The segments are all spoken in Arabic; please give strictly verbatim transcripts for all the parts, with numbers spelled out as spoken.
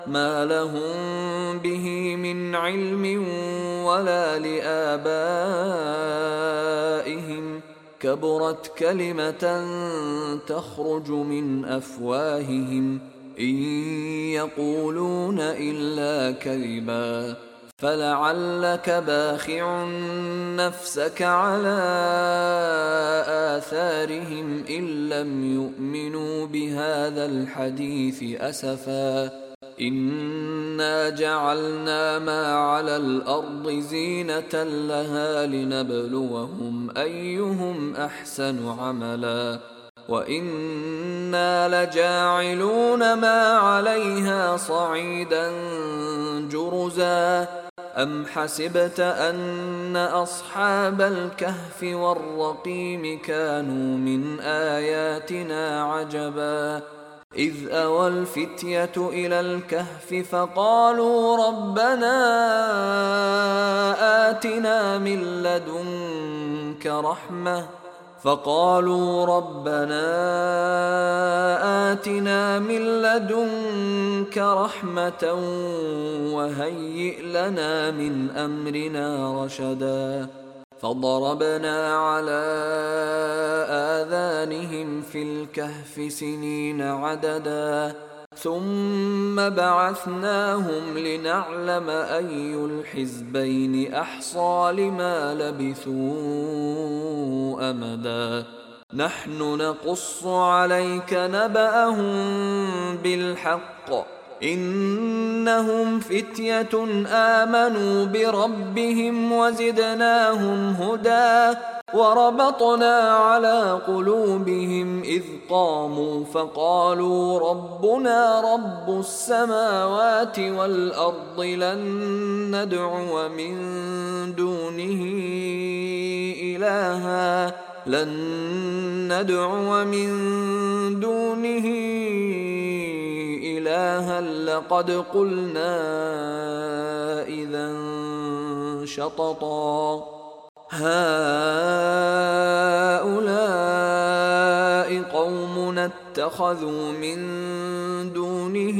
ما لهم به من علم ولا لآبائهم كبرت كلمة تخرج من أفواههم إن يقولون إلا كذبا فلعلك باخع نفسك على آثارهم إن لم يؤمنوا بهذا الحديث أسفا إنا جعلنا ما على الأرض زينة لها لنبلوهم أيهم أحسن عملا وإنا لجاعلون ما عليها صعيدا جرزا أم حسبت أن أصحاب الكهف والرقيم كانوا من آياتنا عجبا إذ أوى الفتية إلى الكهف فقالوا ربنا آتنا من لدنك رحمة فقالوا ربنا آتنا من لدنك رحمة وهيئ لنا من أمرنا رشدا فضربنا على آذانهم في الكهف سنين عددا ثم بعثناهم لنعلم أي الحزبين أحصى لما لبثوا أمدا نحن نقص عليك نبأهم بالحق إنهم فتية آمنوا بربهم وزدناهم هدى وربطنا على قلوبهم إذ قاموا فقالوا ربنا رب السماوات والأرض لن ندعو من دونه إلها لن ندعو من دونه إلها لقد قلنا إذا شططا هؤلاء قومنا اتخذوا من دونه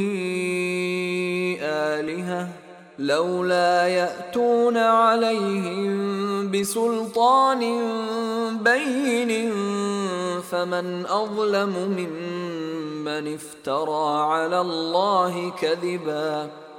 آلهة لولا يأتون عليهم بسلطان بين فمن أظلم ممن افترى على الله كذبا